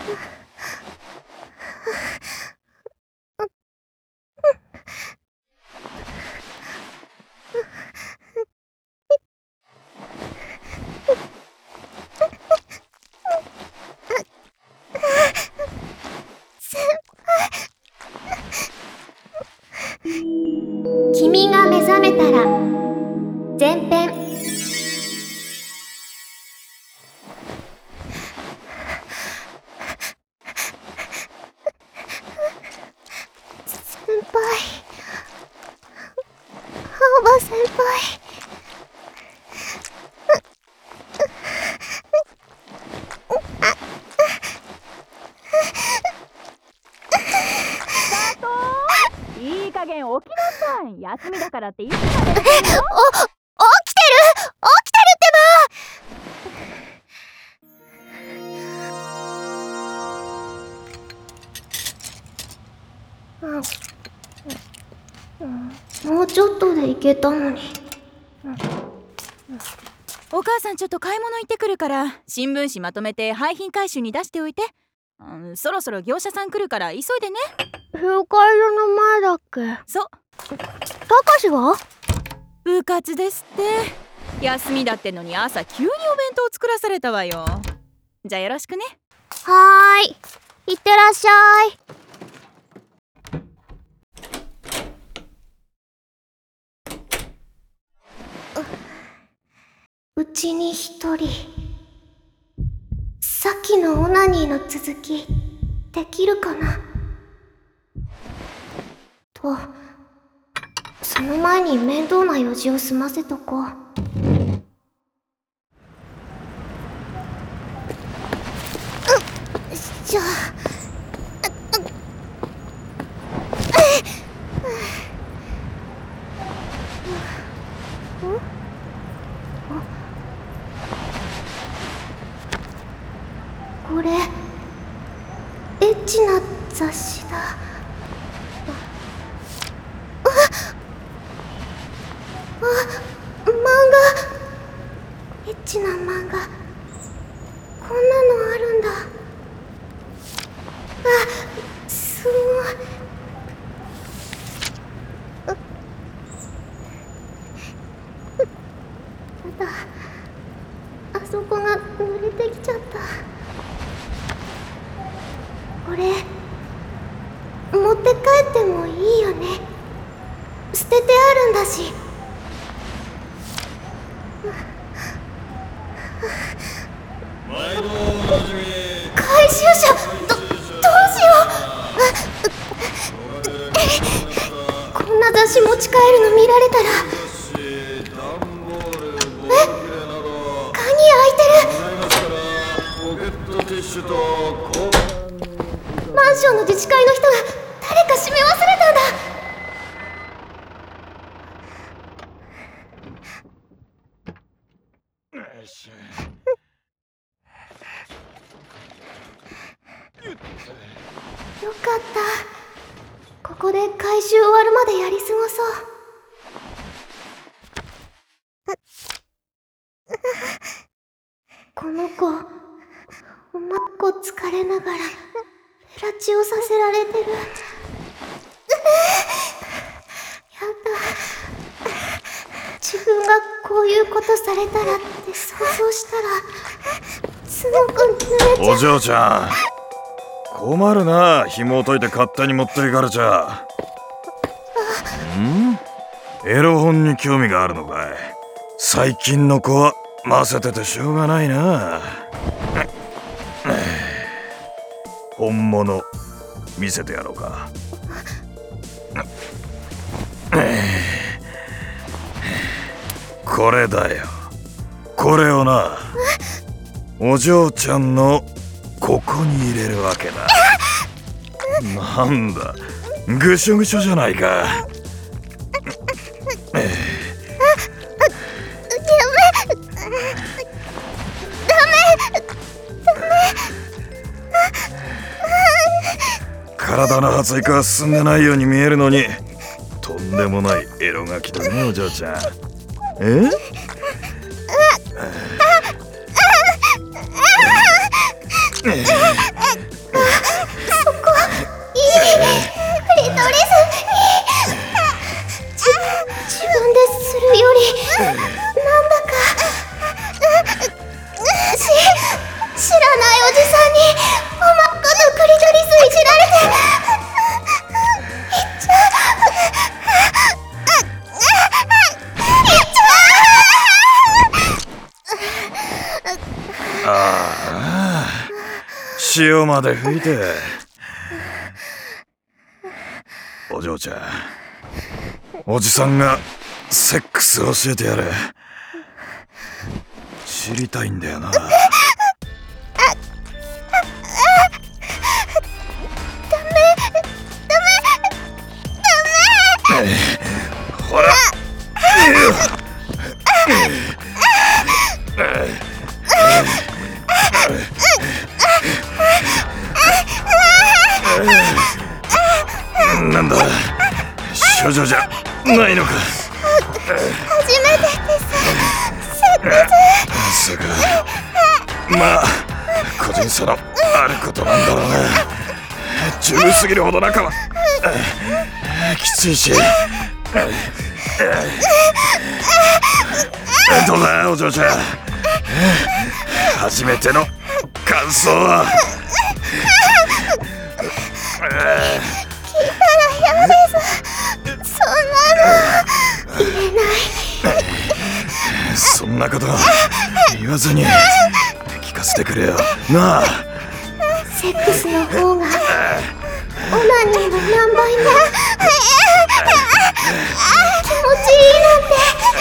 君が目覚めたら前編。先輩、青葉先輩。 いい加減起きなさい。休みだからっていつまで寝てんの？ 起きてるってば。もうちょっとで行けたのに。 お母さんちょっと買い物行ってくるから新聞紙まとめて廃品回収に出しておいて。そろそろ業者さん来るから急いでね。 集会所の前だっけ？ そう。 たかしは？ 部活ですって。休みだってのに朝急にお弁当作らされたわよ。じゃあよろしくね。 はーい、いってらっしゃい。うちに一人。さっきのオナニーの続きできるかなと、その前に面倒な用事を済ませとこう。じゃあこれエッチな雑誌だ。漫画。エッチな漫画。こんなのあるんだ。すごい。やだ、あそこが濡れてきちゃった。これ持って帰ってもいいよね。捨ててあるんだし。 毎度おなじみ。 回収車、どうしよう。こんな雑誌持ち帰るの見られたら。鍵開いてる。マンションの自治会の人が誰か閉め忘れたんだ。よかった。ここで回収終わるまでやり過ごそう。この子、おまっこ疲れながらフェラチオさせられてる。やだ。自分がこういうことされたらって想像したらすごく濡れちゃう。 お嬢ちゃん、困るな。紐を解いて勝手に持っていかれちゃ。エロ本に興味があるのかい。最近の子はませててしょうがないな。本物見せてやろうか。これだよ。これをな、お嬢ちゃんのここに入れるわけだ。なんだ、ぐしょぐしょじゃないか。体の発育は進んでないように見えるのに、とんでもないエロガキだね、お嬢ちゃん。 潮まで吹いて。お嬢ちゃん、おじさんがセックス教えてやれ。知りたいんだよな。ほら。なんだ、処女じゃないのか。 初めてです。セックス。 そうか。まあ個人差のあることなんだろうな。十分すぎるほど中はきついし。どうだお嬢ちゃん、初めての感想は。 聞いたら嫌です。そんなの言えない。 そんなこと言わずに聞かせてくれよなあ。 セックスの方がオナニーの何倍も気持ちいいなんて。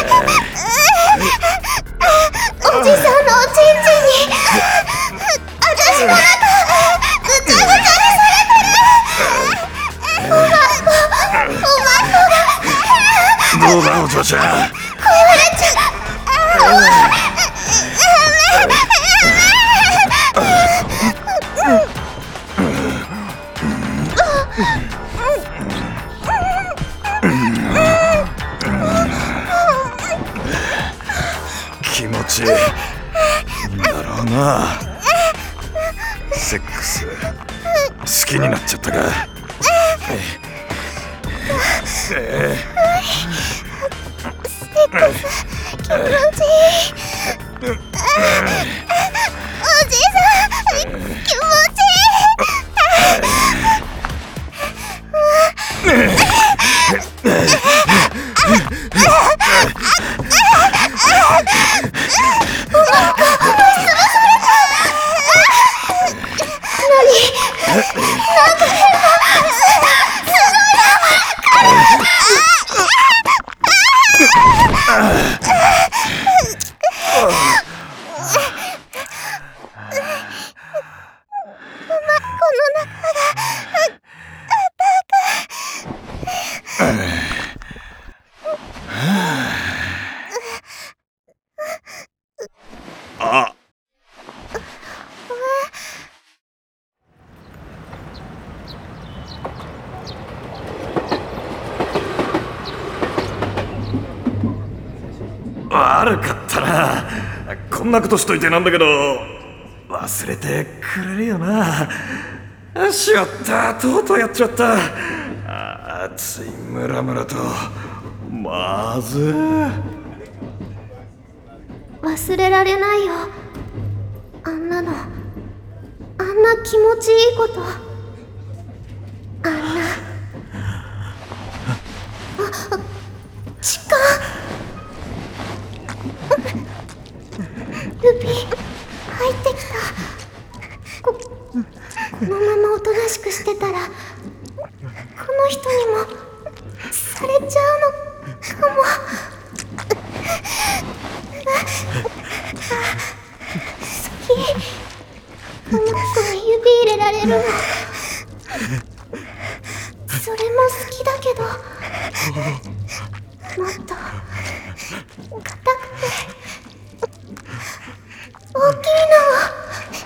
おじさんのおちんちんに私の中ぐちゃぐちゃにされてる。おまこがどうだお嬢ちゃん。 壊れちゃう。 気持ちいいんだろうな。セックス好きになっちゃったか。 セックス気持ちいい。おじさん気持ちいい。 あ、悪かったな。こんなことしといてなんだけど忘れてくれるよな。しまった、とうとうやっちまった。熱いムラムラとまず忘れられないよ。あんなの、あんな気持ちいいこと、あんな時間。ルビー入ってきた。このままおとなしくしてたらこの人にもされちゃうのかも。好き。この子に指入れられるのそれも好きだけど、もっと硬くて大きいのを。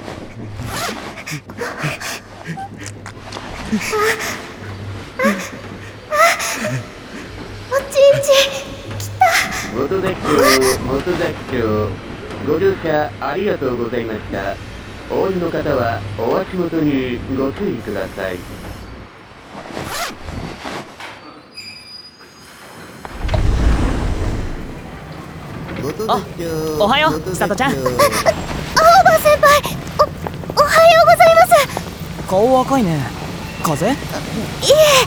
おちんちん来た。 元崎町ご乗車ありがとうございました。お降りの方はお足元にご注意ください。 あ、おはよう、さとちゃん。 青葉先輩、おはようございます。 顔赤いね。風邪？ いえ。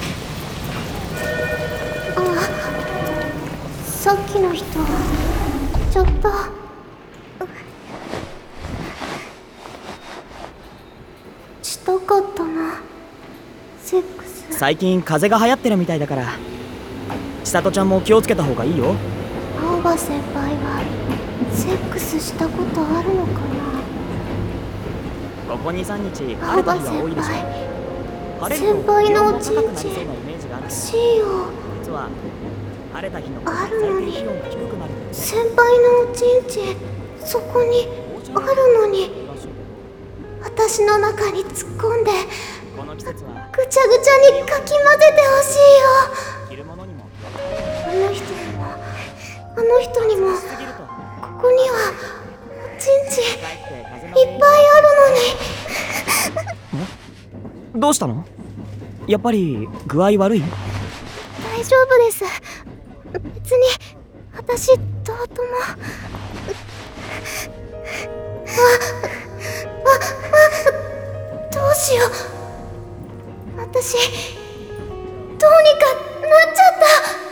さっきの人ちょっとしたかったな、セックス。 最近風邪が流行ってるみたいだから千里ちゃんも気をつけた方がいいよ。 青葉先輩はセックスしたことあるのかな。 ここ 2,3 日晴青葉れた日が多い先でしょ。 輩、 晴れると先輩のお気ちんち温も高くなりそうなイメージがあるけど、 しよ実は晴れた日のあるのに最低気温が低くなるんだよね。 先輩のおちんちそこにあるのに私の中に突っ込んでこの季節はぐちゃぐちゃにかき混ぜてほしいよ。 着るものにもあの人にもあの人にもしすぎるとここにはおちんちいっかえって風ぱい邪のあるのに。 どうしたの？やっぱり具合悪い？ 大丈夫です。別に私どうとも。どうしよう。私どうにかなっちゃった。